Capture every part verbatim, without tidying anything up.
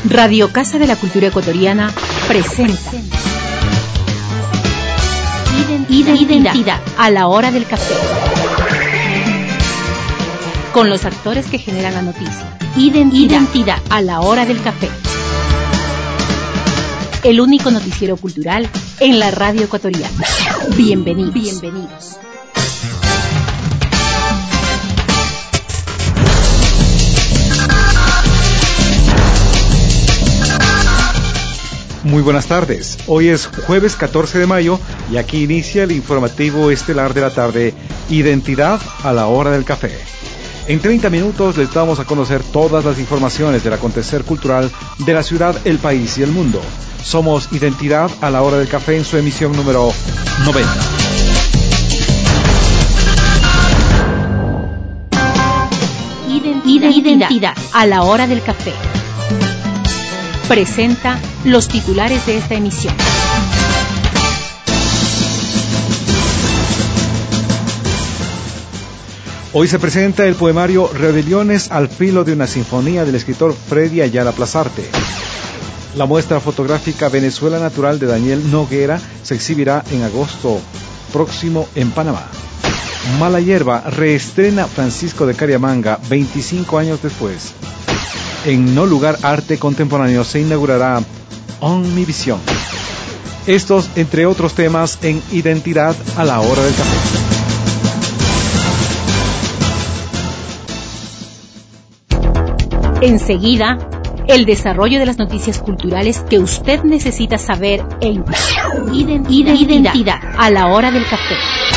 Radio Casa de la Cultura Ecuatoriana presenta Identidad, Identidad a la hora del café. Con los actores que generan la noticia. Identidad, Identidad a la hora del café. El único noticiero cultural en la radio ecuatoriana. Bienvenidos. Bienvenidos. Muy buenas tardes, hoy es jueves catorce de mayo y aquí inicia el informativo estelar de la tarde, Identidad a la hora del café. En treinta minutos les damos a conocer todas las informaciones del acontecer cultural de la ciudad, el país y el mundo. Somos Identidad a la hora del café en su emisión número noventa. Identidad, Identidad a la hora del café. Presenta los titulares de esta emisión. Hoy se presenta el poemario Rebeliones al filo de una sinfonía del escritor Freddy Ayala Plazarte. La muestra fotográfica Venezuela Natural de Daniel Noguera se exhibirá en agosto próximo en Panamá. Mala Hierba reestrena Francisco de Cariamanga veinticinco años después. En No Lugar Arte Contemporáneo se inaugurará On Mi Visión. Estos, entre otros temas, en Identidad a la hora del café. Enseguida, el desarrollo de las noticias culturales que usted necesita saber en Identidad, Identidad a la hora del café.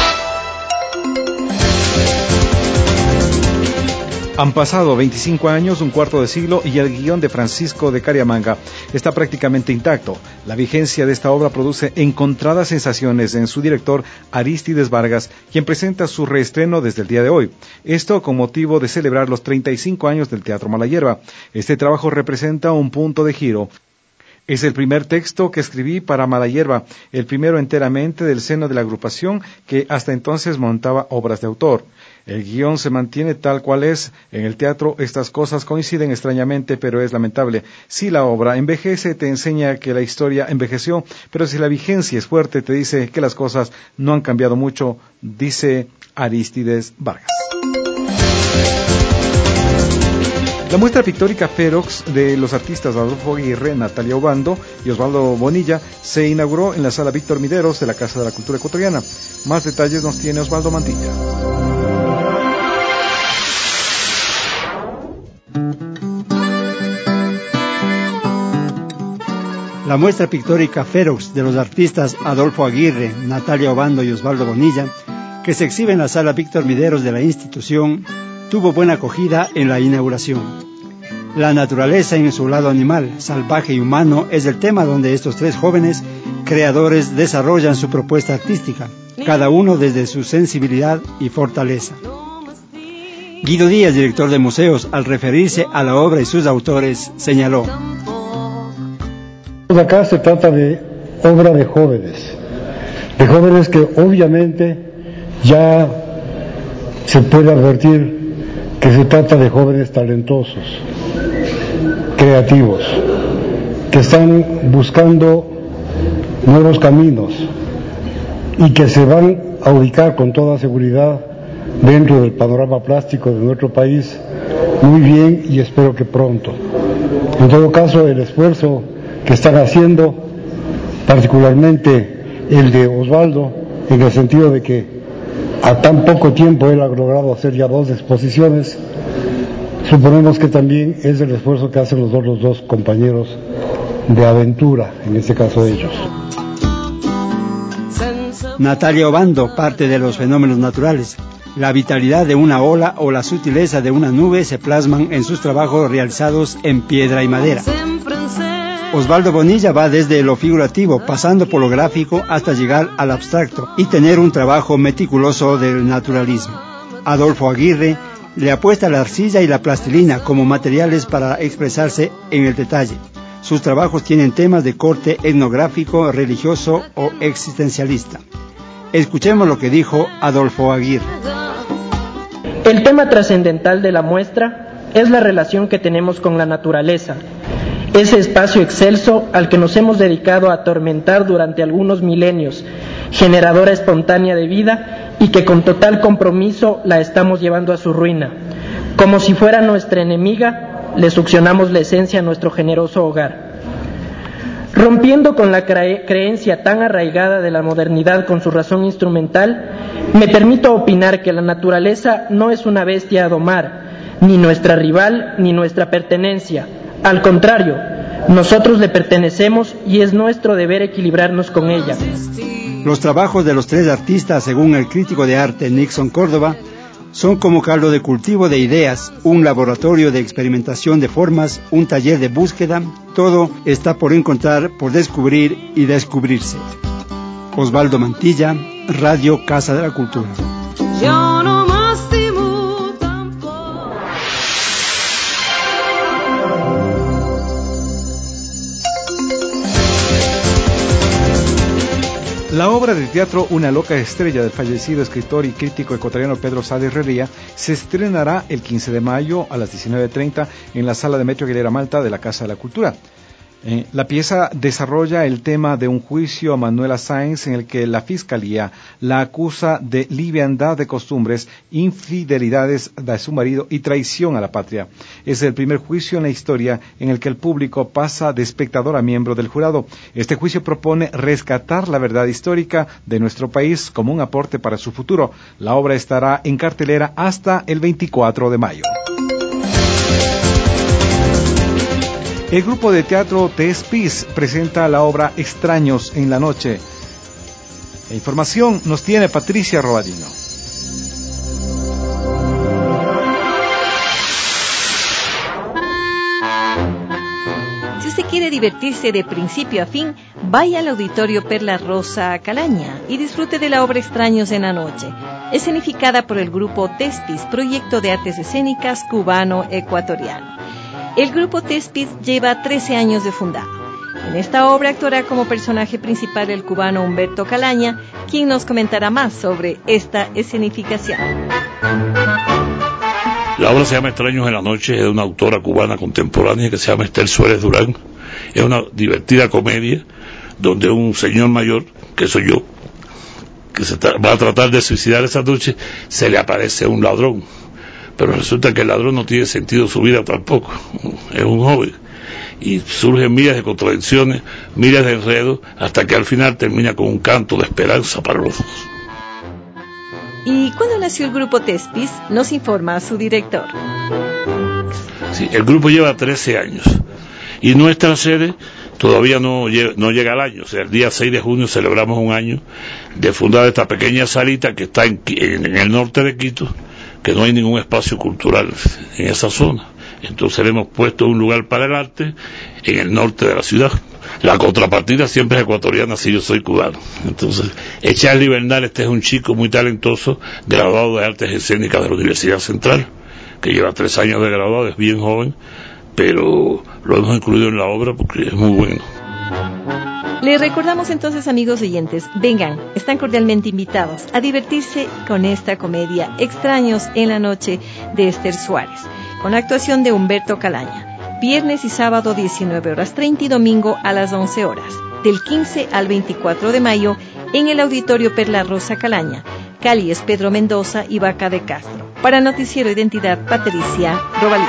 Han pasado veinticinco años, un cuarto de siglo, y el guión de Francisco de Cariamanga está prácticamente intacto. La vigencia de esta obra produce encontradas sensaciones en su director Arístides Vargas, quien presenta su reestreno desde el día de hoy. Esto con motivo de celebrar los treinta y cinco años del Teatro Mala Hierba. Este trabajo representa un punto de giro. Es el primer texto que escribí para Mala Hierba, el primero enteramente del seno de la agrupación que hasta entonces montaba obras de autor. El guión se mantiene tal cual es. En el teatro estas cosas coinciden extrañamente, pero es lamentable. Si la obra envejece, te enseña que la historia envejeció, pero si la vigencia es fuerte, te dice que las cosas no han cambiado mucho, dice Arístides Vargas. La muestra pictórica Ferox de los artistas Adolfo Aguirre, Natalia Obando y Osvaldo Bonilla se inauguró en la Sala Víctor Mideros de la Casa de la Cultura Ecuatoriana. Más detalles nos tiene Osvaldo Mantilla. La muestra pictórica Ferox de los artistas Adolfo Aguirre, Natalia Obando y Osvaldo Bonilla, que se exhibe en la Sala Víctor Mideros de la institución, tuvo buena acogida en la inauguración. La naturaleza en su lado animal, salvaje y humano es el tema donde estos tres jóvenes creadores desarrollan su propuesta artística, cada uno desde su sensibilidad y fortaleza. Guido Díaz, director de museos, al referirse a la obra y sus autores, señaló: acá se trata de obra de jóvenes, de jóvenes que obviamente ya se puede advertir que se trata de jóvenes talentosos, creativos, que están buscando nuevos caminos y que se van a ubicar con toda seguridad dentro del panorama plástico de nuestro país muy bien, y espero que pronto. En todo caso, el esfuerzo que están haciendo, particularmente el de Osvaldo, en el sentido de que a tan poco tiempo él ha logrado hacer ya dos exposiciones, suponemos que también es el esfuerzo que hacen los dos, los dos compañeros de aventura, en este caso ellos. Natalia Obando parte de los fenómenos naturales. La vitalidad de una ola o la sutileza de una nube se plasman en sus trabajos realizados en piedra y madera. Osvaldo Bonilla va desde lo figurativo, pasando por lo gráfico hasta llegar al abstracto y tener un trabajo meticuloso del naturalismo. Adolfo Aguirre le apuesta la arcilla y la plastilina como materiales para expresarse en el detalle. Sus trabajos tienen temas de corte etnográfico, religioso o existencialista. Escuchemos lo que dijo Adolfo Aguirre. El tema trascendental de la muestra es la relación que tenemos con la naturaleza. ese espacio excelso al que nos hemos dedicado a atormentar durante algunos milenios, generadora espontánea de vida y que con total compromiso la estamos llevando a su ruina. Como si fuera nuestra enemiga, le succionamos la esencia a nuestro generoso hogar. Rompiendo con la cre- creencia tan arraigada de la modernidad con su razón instrumental, me permito opinar que la naturaleza no es una bestia a domar, ni nuestra rival, ni nuestra pertenencia. Al contrario, nosotros le pertenecemos y es nuestro deber equilibrarnos con ella. Los trabajos de los tres artistas, según el crítico de arte Nixon Córdoba, son como caldo de cultivo de ideas, un laboratorio de experimentación de formas, un taller de búsqueda. Todo está por encontrar, por descubrir y descubrirse. Osvaldo Mantilla, Radio Casa de la Cultura. Yo no más temo tampoco. La obra de teatro Una loca estrella del fallecido escritor y crítico ecuatoriano Pedro Sá de Herrería se estrenará el quince de mayo a las diecinueve treinta en la sala de Metro Aguilera Malta de la Casa de la Cultura. Eh, la pieza desarrolla el tema de un juicio a Manuela Sáenz en el que la Fiscalía la acusa de liviandad de costumbres, infidelidades de su marido y traición a la patria. Es el primer juicio en la historia en el que el público pasa de espectador a miembro del jurado. Este juicio propone rescatar la verdad histórica de nuestro país como un aporte para su futuro. La obra estará en cartelera hasta el veinticuatro de mayo. El grupo de teatro Tespis presenta la obra Extraños en la Noche. La información nos tiene Patricia Robadino. Si usted quiere divertirse de principio a fin, vaya al Auditorio Perla Rosa Calaña y disfrute de la obra Extraños en la Noche, escenificada por el grupo Tespis, proyecto de artes escénicas cubano-ecuatoriano. El grupo Tespis lleva trece años de fundado. En esta obra actuará como personaje principal el cubano Humberto Calaña, quien nos comentará más sobre esta escenificación. La obra se llama Extraños en la Noche, es de una autora cubana contemporánea que se llama Estel Suárez Durán. Es una divertida comedia donde un señor mayor, que soy yo, que se va a tratar de suicidar esa noche, se le aparece un ladrón. Pero resulta que el ladrón no tiene sentido su vida tampoco, es un joven, y surgen miles de contradicciones, miles de enredos, hasta que al final termina con un canto de esperanza para los dos. ¿Y cuándo nació el grupo Tespis? Nos informa su director. Sí, el grupo lleva trece años, y nuestra sede todavía no llega, no llega al año. O sea, el día seis de junio celebramos un año de fundar esta pequeña salita que está en, en, en el norte de Quito, que no hay ningún espacio cultural en esa zona. Entonces le hemos puesto un lugar para el arte en el norte de la ciudad. La contrapartida siempre es ecuatoriana si yo soy cubano. Entonces, Charly Bernal, este es un chico muy talentoso, graduado de artes escénicas de la Universidad Central, que lleva tres años de graduado, es bien joven, pero lo hemos incluido en la obra porque es muy bueno. Les recordamos entonces, amigos oyentes, vengan, están cordialmente invitados a divertirse con esta comedia Extraños en la Noche de Estel Suárez, con la actuación de Humberto Calaña, viernes y sábado diecinueve horas treinta y domingo a las once horas, del quince al veinticuatro de mayo en el Auditorio Perla Rosa Calaña, calles Pedro Mendoza y Vaca de Castro. Para Noticiero Identidad, Patricia Robalí.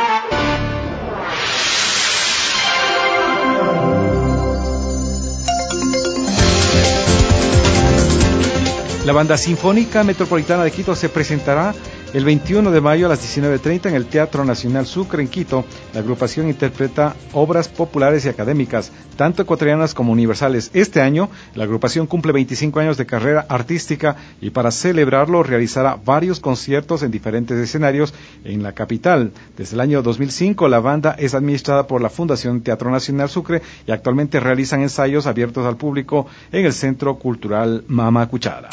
La Banda Sinfónica Metropolitana de Quito se presentará el veintiuno de mayo a las diecinueve treinta en el Teatro Nacional Sucre en Quito. La agrupación interpreta obras populares y académicas, tanto ecuatorianas como universales. Este año, la agrupación cumple veinticinco años de carrera artística y para celebrarlo realizará varios conciertos en diferentes escenarios en la capital. Desde el año dos mil cinco, la banda es administrada por la Fundación Teatro Nacional Sucre y actualmente realizan ensayos abiertos al público en el Centro Cultural Mama Cuchara.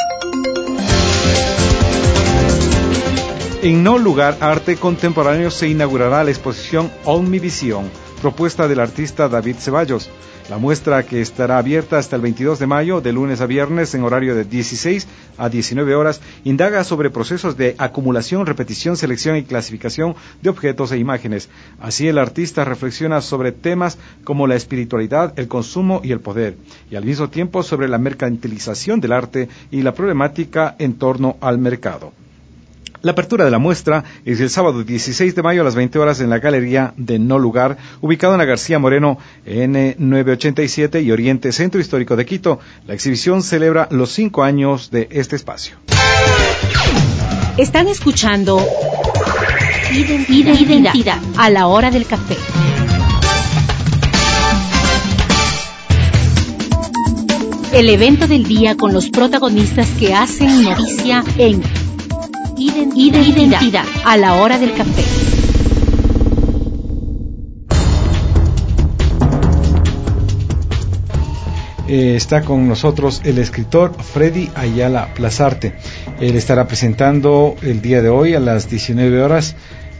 En No Lugar Arte Contemporáneo se inaugurará la exposición Omnivisión, propuesta del artista David Ceballos. La muestra, que estará abierta hasta el veintidós de mayo, de lunes a viernes, en horario de dieciséis a diecinueve horas, indaga sobre procesos de acumulación, repetición, selección y clasificación de objetos e imágenes. Así, el artista reflexiona sobre temas como la espiritualidad, el consumo y el poder, y al mismo tiempo sobre la mercantilización del arte y la problemática en torno al mercado. La apertura de la muestra es el sábado dieciséis de mayo a las veinte horas en la Galería de No Lugar, ubicado en la García Moreno, N novecientos ochenta y siete y Oriente, Centro Histórico de Quito. La exhibición celebra los cinco años de este espacio. Están escuchando Identidad, Identidad a la hora del café. El evento del día con los protagonistas que hacen noticia en Identidad, Identidad a la hora del café. Eh, está con nosotros el escritor Freddy Ayala Plazarte. Él estará presentando el día de hoy a las diecinueve horas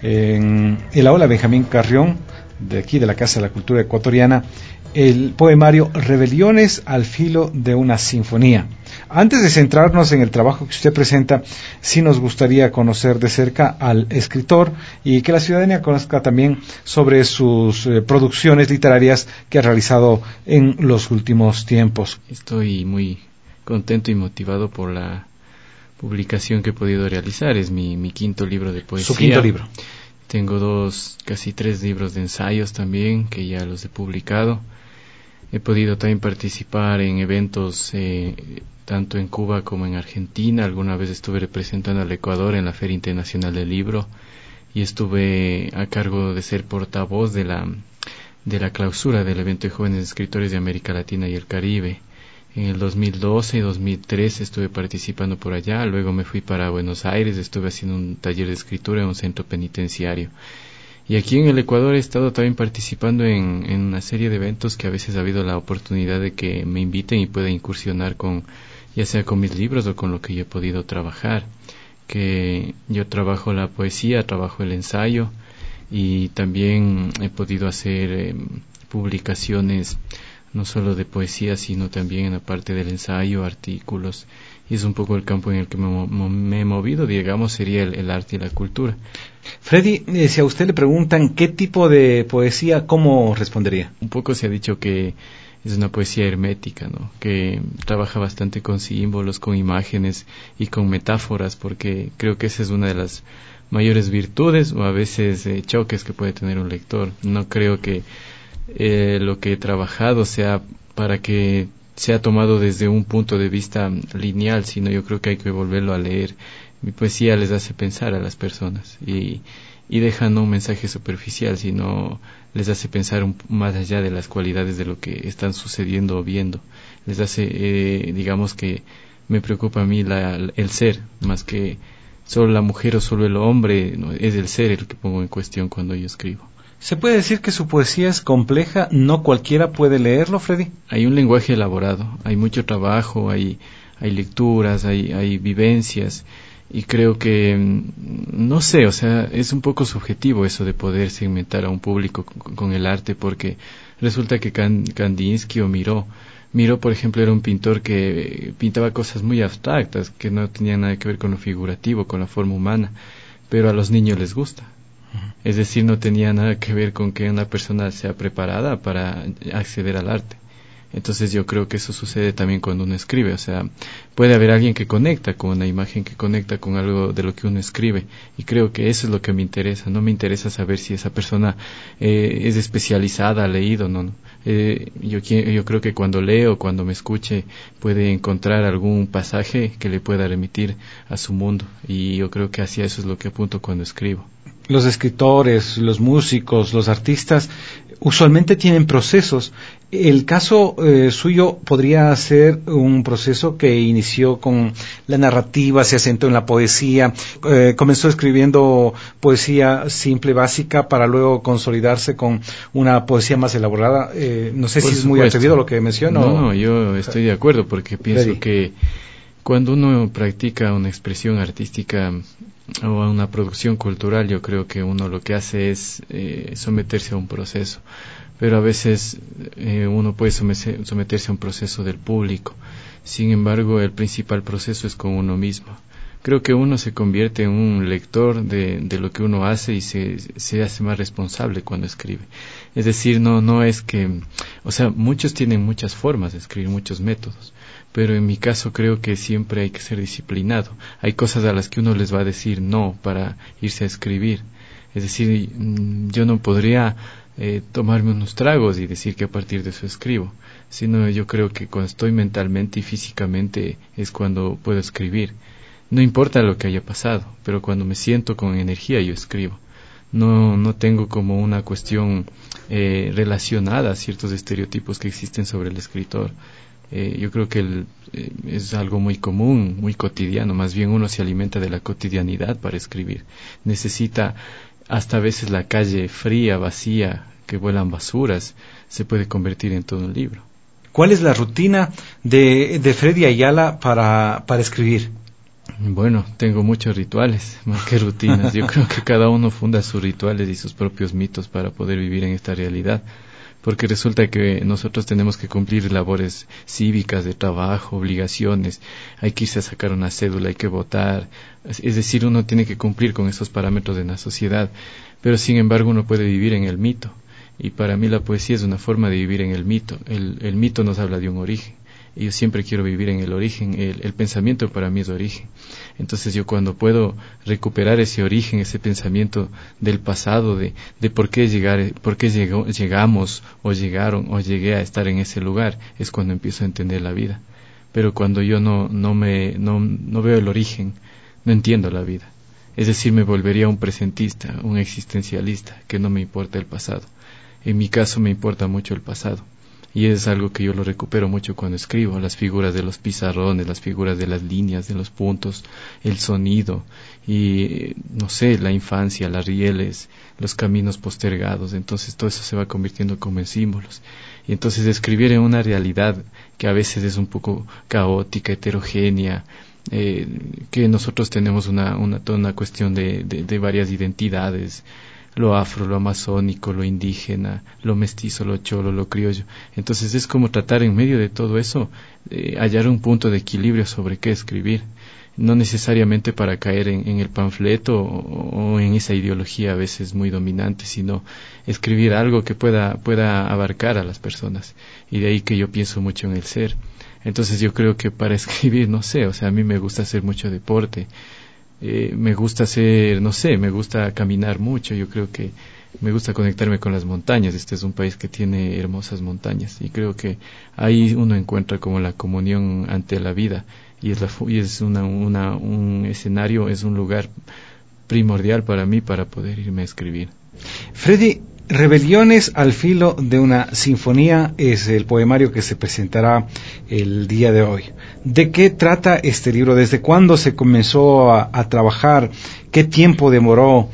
en el aula Benjamín Carrión, de aquí de la Casa de la Cultura Ecuatoriana, el poemario Rebeliones al filo de una sinfonía. Antes de centrarnos en el trabajo que usted presenta, sí nos gustaría conocer de cerca al escritor y que la ciudadanía conozca también sobre sus eh, producciones literarias que ha realizado en los últimos tiempos. Estoy muy contento y motivado por la publicación que he podido realizar. Es mi, mi quinto libro de poesía. Su quinto libro. Tengo dos, casi tres libros de ensayos también, que ya los he publicado. He podido también participar en eventos eh, tanto en Cuba como en Argentina. Alguna vez estuve representando al Ecuador en la Feria Internacional del Libro y estuve a cargo de ser portavoz de la, de la clausura del evento de jóvenes escritores de América Latina y el Caribe. En el dos mil doce y dos mil trece estuve participando por allá, luego me fui para Buenos Aires, estuve haciendo un taller de escritura en un centro penitenciario. Y aquí en el Ecuador he estado también participando en, en una serie de eventos que a veces ha habido la oportunidad de que me inviten y pueda incursionar con, ya sea con mis libros o con lo que yo he podido trabajar. Que yo trabajo la poesía, trabajo el ensayo y también he podido hacer eh, publicaciones no solo de poesía, sino también en la parte del ensayo, artículos, y es un poco el campo en el que me, me he movido, digamos, sería el, el arte y la cultura. Freddy, eh, si a usted le preguntan qué tipo de poesía, ¿cómo respondería? Un poco se ha dicho que es una poesía hermética, ¿no? Que trabaja bastante con símbolos, con imágenes y con metáforas, porque creo que esa es una de las mayores virtudes o a veces eh, choques que puede tener un lector. No creo que Eh, lo que he trabajado sea para que sea tomado desde un punto de vista lineal, sino yo creo que hay que volverlo a leer. Mi poesía les hace pensar a las personas y, y deja no un mensaje superficial, sino les hace pensar un, más allá de las cualidades de lo que están sucediendo o viendo. Les hace, eh, digamos que me preocupa a mí la, el ser, más que solo la mujer o solo el hombre, no, es el ser el que pongo en cuestión cuando yo escribo. ¿Se puede decir que su poesía es compleja? ¿No cualquiera puede leerlo, Freddy? Hay un lenguaje elaborado, hay mucho trabajo, hay, hay lecturas, hay, hay vivencias, y creo que, no sé, o sea, es un poco subjetivo eso de poder segmentar a un público con, con el arte, porque resulta que Kandinsky o Miró, Miró, por ejemplo, era un pintor que pintaba cosas muy abstractas, que no tenían nada que ver con lo figurativo, con la forma humana, pero a los niños les gusta. Es decir, no tenía nada que ver con que una persona sea preparada para acceder al arte. Entonces yo creo que eso sucede también cuando uno escribe, o sea, puede haber alguien que conecta con una imagen, que conecta con algo de lo que uno escribe, y creo que eso es lo que me interesa. No me interesa saber si esa persona eh, es especializada, ha leído, no, no. Eh, yo, yo creo que cuando leo, cuando me escuche, puede encontrar algún pasaje que le pueda remitir a su mundo, y yo creo que hacia eso es lo que apunto cuando escribo. Los escritores, los músicos, los artistas usualmente tienen procesos. El caso eh, suyo podría ser un proceso que inició con la narrativa, se asentó en la poesía, eh, comenzó escribiendo poesía simple, básica, para luego consolidarse con una poesía más elaborada. Eh, no sé Por si supuesto. Es muy atrevido lo que menciono. No, no, yo estoy de acuerdo porque pienso Freddy. que Cuando uno practica una expresión artística o una producción cultural, yo creo que uno lo que hace es eh, someterse a un proceso, pero a veces eh, uno puede someterse, someterse a un proceso del público. Sin embargo, el principal proceso es con uno mismo. Creo que uno se convierte en un lector de, de lo que uno hace y se, se hace más responsable cuando escribe. Es decir, no, no es que, o sea, muchos tienen muchas formas de escribir, muchos métodos, pero en mi caso creo que siempre hay que ser disciplinado. Hay cosas a las que uno les va a decir no para irse a escribir. Es decir, yo no podría eh, tomarme unos tragos y decir que a partir de eso escribo, sino yo creo que cuando estoy mentalmente y físicamente es cuando puedo escribir. No importa lo que haya pasado, pero cuando me siento con energía yo escribo. No, no tengo como una cuestión eh, relacionada a ciertos estereotipos que existen sobre el escritor. Eh, yo creo que el, eh, es algo muy común, muy cotidiano. Más bien uno se alimenta de la cotidianidad para escribir. Necesita hasta a veces la calle fría, vacía, que vuelan basuras, se puede convertir en todo un libro. ¿Cuál es la rutina de, de Freddy Ayala para, para escribir? Bueno, tengo muchos rituales, más que rutinas. Yo creo que cada uno funda sus rituales y sus propios mitos para poder vivir en esta realidad. Porque resulta que nosotros tenemos que cumplir labores cívicas, de trabajo, obligaciones. Hay que irse a sacar una cédula, hay que votar. Es decir, uno tiene que cumplir con esos parámetros de la sociedad. Pero sin embargo uno puede vivir en el mito. Y para mí la poesía es una forma de vivir en el mito. El, el mito nos habla de un origen. Y yo siempre quiero vivir en el origen. El, el pensamiento para mí es origen. Entonces yo cuando puedo recuperar ese origen, ese pensamiento del pasado, de, de por qué llegar, por qué llegó, llegamos o llegaron o llegué a estar en ese lugar, es cuando empiezo a entender la vida. Pero cuando yo no, no me, no, no veo el origen, no entiendo la vida. Es decir, me volvería un presentista, un existencialista, que no me importa el pasado. En mi caso me importa mucho el pasado. Y es algo que yo lo recupero mucho cuando escribo, las figuras de los pizarrones, las figuras de las líneas, de los puntos, el sonido y, no sé, la infancia, las rieles, los caminos postergados. Entonces todo eso se va convirtiendo como en símbolos. Y entonces escribir en una realidad que a veces es un poco caótica, heterogénea, eh, que nosotros tenemos una, una, toda una cuestión de, de, de varias identidades, lo afro, lo amazónico, lo indígena, lo mestizo, lo cholo, lo criollo. Entonces es como tratar en medio de todo eso, eh, hallar un punto de equilibrio sobre qué escribir, no necesariamente para caer en, en el panfleto o, o en esa ideología a veces muy dominante, sino escribir algo que pueda, pueda abarcar a las personas. Y de ahí que yo pienso mucho en el ser. Entonces yo creo que para escribir, no sé, o sea, a mí me gusta hacer mucho deporte. Eh, me gusta hacer, no sé, me gusta caminar mucho, yo creo que me gusta conectarme con las montañas. Este es un país que tiene hermosas montañas y creo que ahí uno encuentra como la comunión ante la vida y es, la, y es una, una, un escenario, es un lugar primordial para mí para poder irme a escribir. Freddy, Rebeliones al filo de una sinfonía es el poemario que se presentará el día de hoy. ¿De qué trata este libro? ¿Desde cuándo se comenzó a, a trabajar? ¿Qué tiempo demoró?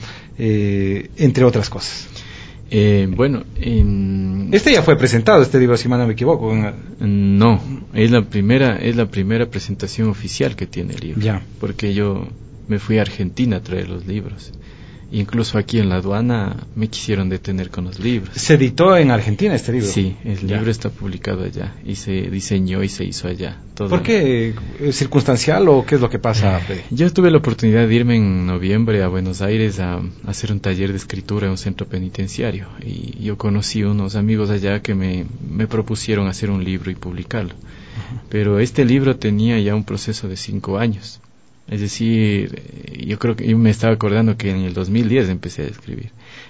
Eh, entre otras cosas. Eh, bueno, en... este ya fue presentado, este libro, si mal no me equivoco. No, es la primera, es la primera presentación oficial que tiene el libro. Ya. Porque yo me fui a Argentina a traer los libros. Incluso aquí en la aduana me quisieron detener con los libros. ¿Se editó en Argentina este libro? Sí, el ya. libro está publicado allá y se diseñó y se hizo allá. Todo. ¿Por qué? ¿Es circunstancial o qué es lo que pasa, Freddy? Yo tuve la oportunidad de irme en noviembre a Buenos Aires a, a hacer un taller de escritura en un centro penitenciario y yo conocí unos amigos allá que me, me propusieron hacer un libro y publicarlo. Uh-huh. Pero este libro tenía ya un proceso de cinco años. Es decir, yo creo que yo me estaba acordando que en el dos mil diez empecé a escribir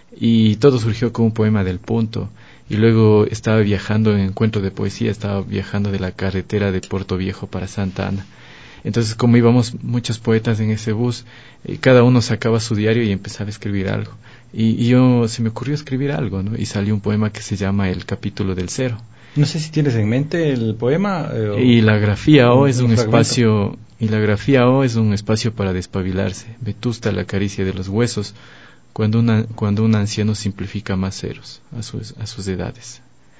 y todo surgió con un poema del Punto y luego estaba viajando en encuentro de poesía, estaba viajando de la carretera de Puerto Viejo para Santa Ana. Entonces, como íbamos muchos poetas en ese bus, eh, cada uno sacaba su diario y empezaba a escribir algo y, y yo se me ocurrió escribir algo, ¿no? Y salió un poema que se llama El capítulo del cero. No sé si tienes en mente el poema. Eh, y la grafía O es un, un espacio, fragmento. y la grafía O es un espacio para despabilarse. Vetusta la caricia de los huesos, cuando una, cuando un anciano simplifica más ceros a sus, a sus edades.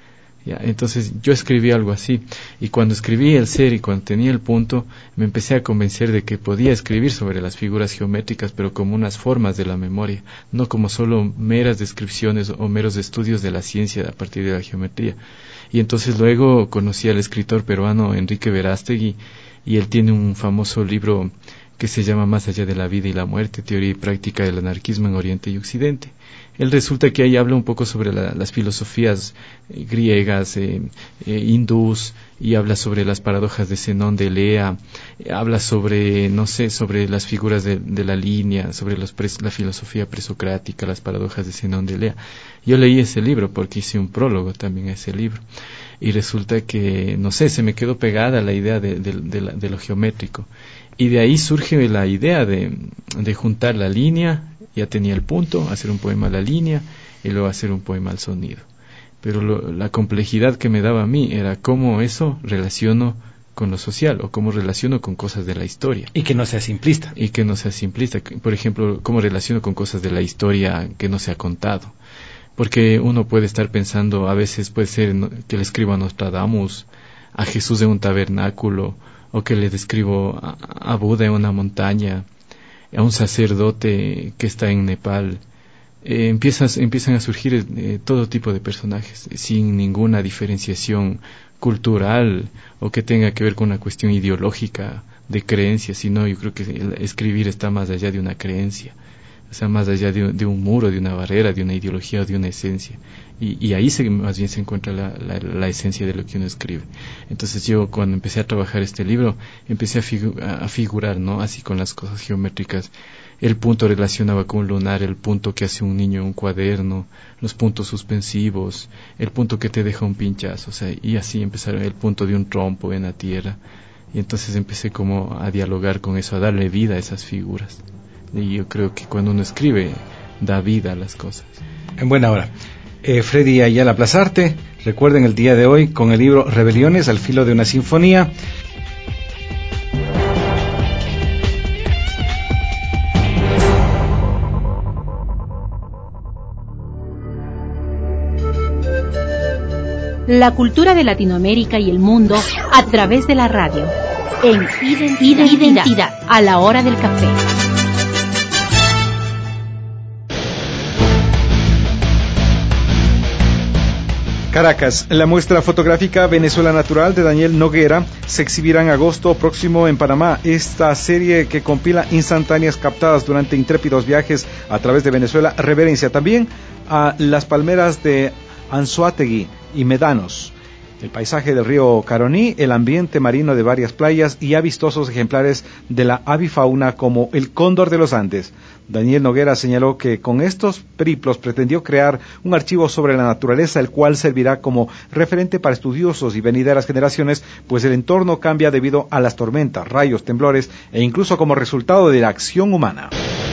Ya, entonces yo escribí algo así, y cuando escribí el ser y cuando tenía el punto, me empecé a convencer de que podía escribir sobre las figuras geométricas, pero como unas formas de la memoria, no como solo meras descripciones o meros estudios de la ciencia a partir de la geometría. Y entonces luego conocí al escritor peruano Enrique Verástegui, y él tiene un famoso libro que se llama Más allá de la vida y la muerte, teoría y práctica del anarquismo en Oriente y Occidente. Él resulta que ahí habla un poco sobre la, las filosofías eh, griegas, eh, eh, hindús, y habla sobre las paradojas de Zenón de Elea, eh, habla sobre, no sé, sobre las figuras de, de la línea, sobre los pres, la filosofía presocrática, las paradojas de Zenón de Elea. Yo leí ese libro porque hice un prólogo también a ese libro, y resulta que, no sé, se me quedó pegada la idea de, de, de, la, de lo geométrico, y de ahí surge la idea de, de juntar la línea. Ya tenía el punto, hacer un poema a la línea y luego hacer un poema al sonido. Pero lo, la complejidad que me daba a mí era cómo eso relaciono con lo social o cómo relaciono con cosas de la historia. Y que no sea simplista. Y que no sea simplista. Por ejemplo, cómo relaciono con cosas de la historia que no se ha contado. Porque uno puede estar pensando, a veces puede ser que le escribo a Nostradamus, a Jesús en un tabernáculo, o que le describo a, a Buda en una montaña, a un sacerdote que está en Nepal. Eh, empiezas, empiezan a surgir eh, todo tipo de personajes, eh, sin ninguna diferenciación cultural o que tenga que ver con una cuestión ideológica de creencias, sino yo creo que el escribir está más allá de una creencia, o sea, más allá de, de un muro, de una barrera, de una ideología o de una esencia. Y, y ahí se, más bien se encuentra la, la, la esencia de lo que uno escribe. Entonces yo cuando empecé a trabajar este libro, empecé a, figu a figurar, ¿no? Así con las cosas geométricas. El punto relacionaba con un lunar, el punto que hace un niño en un cuaderno, los puntos suspensivos, el punto que te deja un pinchazo, o sea, y así empezaron el punto de un trompo en la tierra. Y entonces empecé como a dialogar con eso, a darle vida a esas figuras. Y yo creo que cuando uno escribe, da vida a las cosas. En buena hora. Eh, Freddy Ayala Plazarte, recuerden el día de hoy con el libro Rebeliones al filo de una sinfonía. La cultura de Latinoamérica y el mundo a través de la radio. En Identidad, Identidad a la hora del café. Caracas, la muestra fotográfica Venezuela Natural de Daniel Noguera se exhibirá en agosto próximo en Panamá. Esta serie que compila instantáneas captadas durante intrépidos viajes a través de Venezuela reverencia también a las palmeras de Anzoátegui y Médanos, el paisaje del río Caroní, el ambiente marino de varias playas y a vistosos ejemplares de la avifauna como el cóndor de los Andes. Daniel Noguera señaló que con estos periplos pretendió crear un archivo sobre la naturaleza, el cual servirá como referente para estudiosos y venideras generaciones, pues el entorno cambia debido a las tormentas, rayos, temblores e incluso como resultado de la acción humana.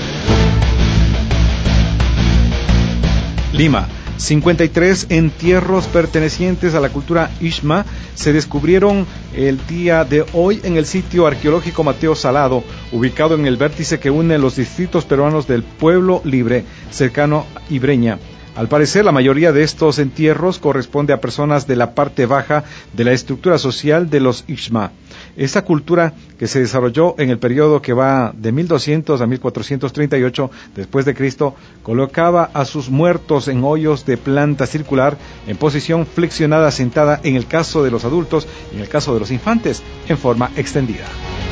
Lima. cincuenta y tres entierros pertenecientes a la cultura Ixma se descubrieron el día de hoy en el sitio arqueológico Mateo Salado, ubicado en el vértice que une los distritos peruanos del Pueblo Libre, cercano a Ibreña. Al parecer, la mayoría de estos entierros corresponde a personas de la parte baja de la estructura social de los Ixma. Esta cultura, que se desarrolló en el periodo que va de mil doscientos a mil cuatrocientos treinta y ocho después de Cristo, colocaba a sus muertos en hoyos de planta circular en posición flexionada sentada en el caso de los adultos y en el caso de los infantes en forma extendida.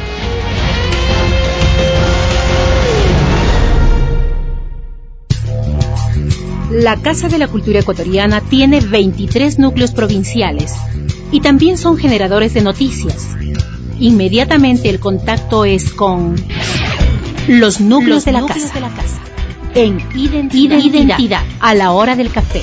La Casa de la Cultura Ecuatoriana tiene veintitrés núcleos provinciales y también son generadores de noticias. Inmediatamente el contacto es con los núcleos, los de, la núcleos de la casa, en Identidad, Identidad a la hora del café.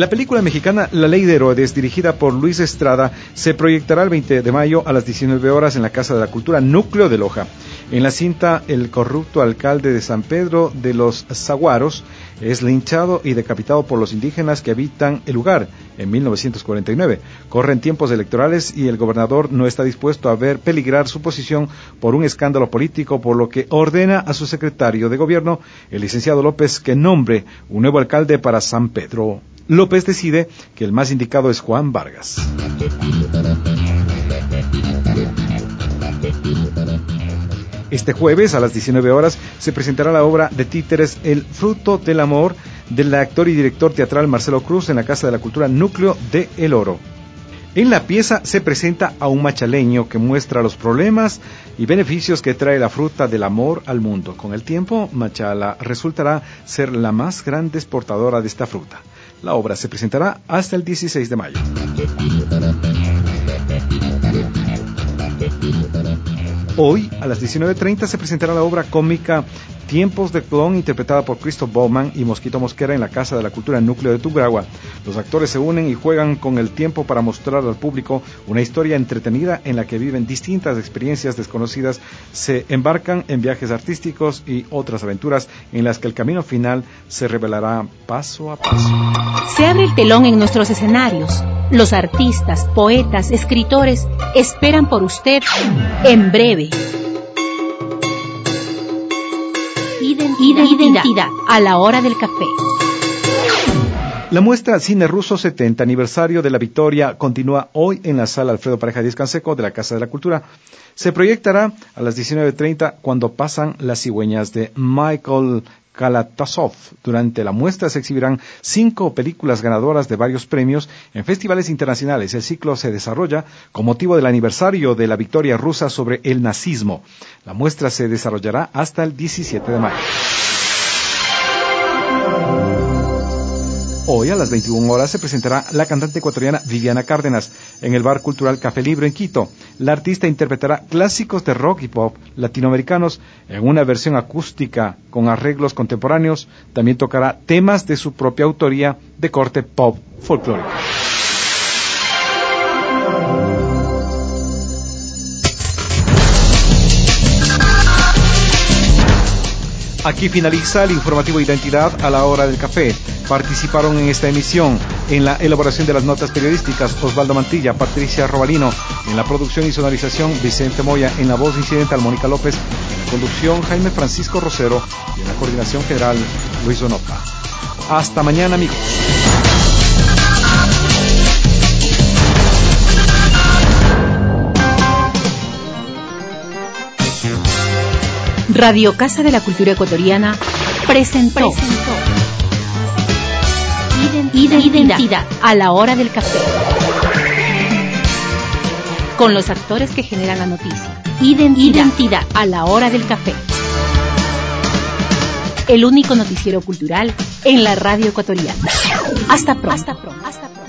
La película mexicana La Ley de Herodes, dirigida por Luis Estrada, se proyectará el veinte de mayo a las diecinueve horas en la Casa de la Cultura Núcleo de Loja. En la cinta, el corrupto alcalde de San Pedro de los Zaguaros es linchado y decapitado por los indígenas que habitan el lugar en mil novecientos cuarenta y nueve. Corren tiempos electorales y el gobernador no está dispuesto a ver peligrar su posición por un escándalo político, por lo que ordena a su secretario de gobierno, el licenciado López, que nombre un nuevo alcalde para San Pedro. López decide que el más indicado es Juan Vargas. Este jueves a las diecinueve horas se presentará la obra de títeres El fruto del amor del actor y director teatral Marcelo Cruz en la Casa de la Cultura Núcleo de El Oro. En la pieza se presenta a un machaleño que muestra los problemas y beneficios que trae la fruta del amor al mundo. Con el tiempo, Machala resultará ser la más grande exportadora de esta fruta. La obra se presentará hasta el dieciséis de mayo. Hoy, a las diecinueve treinta, se presentará la obra cómica Tiempos de Clon, interpretada por Christoph Bowman y Mosquito Mosquera en la Casa de la Cultura Núcleo de Tungurahua. Los actores se unen y juegan con el tiempo para mostrar al público una historia entretenida en la que viven distintas experiencias desconocidas, se embarcan en viajes artísticos y otras aventuras en las que el camino final se revelará paso a paso. Se abre el telón en nuestros escenarios. Los artistas, poetas, escritores esperan por usted en breve. Identidad, Identidad a la hora del café. La muestra Cine Ruso setenta aniversario de la victoria continúa hoy en la sala Alfredo Pareja Díaz Canseco de la Casa de la Cultura. Se proyectará a las diecinueve treinta cuando pasan las cigüeñas de Michael Kalatazov. Durante la muestra se exhibirán cinco películas ganadoras de varios premios en festivales internacionales. El ciclo se desarrolla con motivo del aniversario de la victoria rusa sobre el nazismo. La muestra se desarrollará hasta el diecisiete de mayo. Hoy a las veintiuna horas se presentará la cantante ecuatoriana Viviana Cárdenas en el Bar Cultural Café Libre en Quito. La artista interpretará clásicos de rock y pop latinoamericanos en una versión acústica con arreglos contemporáneos. También tocará temas de su propia autoría de corte pop folclórico. Aquí finaliza el informativo Identidad a la hora del café. Participaron en esta emisión en la elaboración de las notas periodísticas Osvaldo Mantilla, Patricia Robalino, en la producción y sonorización Vicente Moya, en la voz incidental Mónica López, en la conducción Jaime Francisco Rosero y en la coordinación general Luis Donota. Hasta mañana, amigos. Radio Casa de la Cultura Ecuatoriana presentó, presentó Identidad, Identidad a la hora del café, con los actores que generan la noticia. Identidad, Identidad a la hora del café, el único noticiero cultural en la radio ecuatoriana. Hasta pronto. Hasta pronto. Hasta pronto.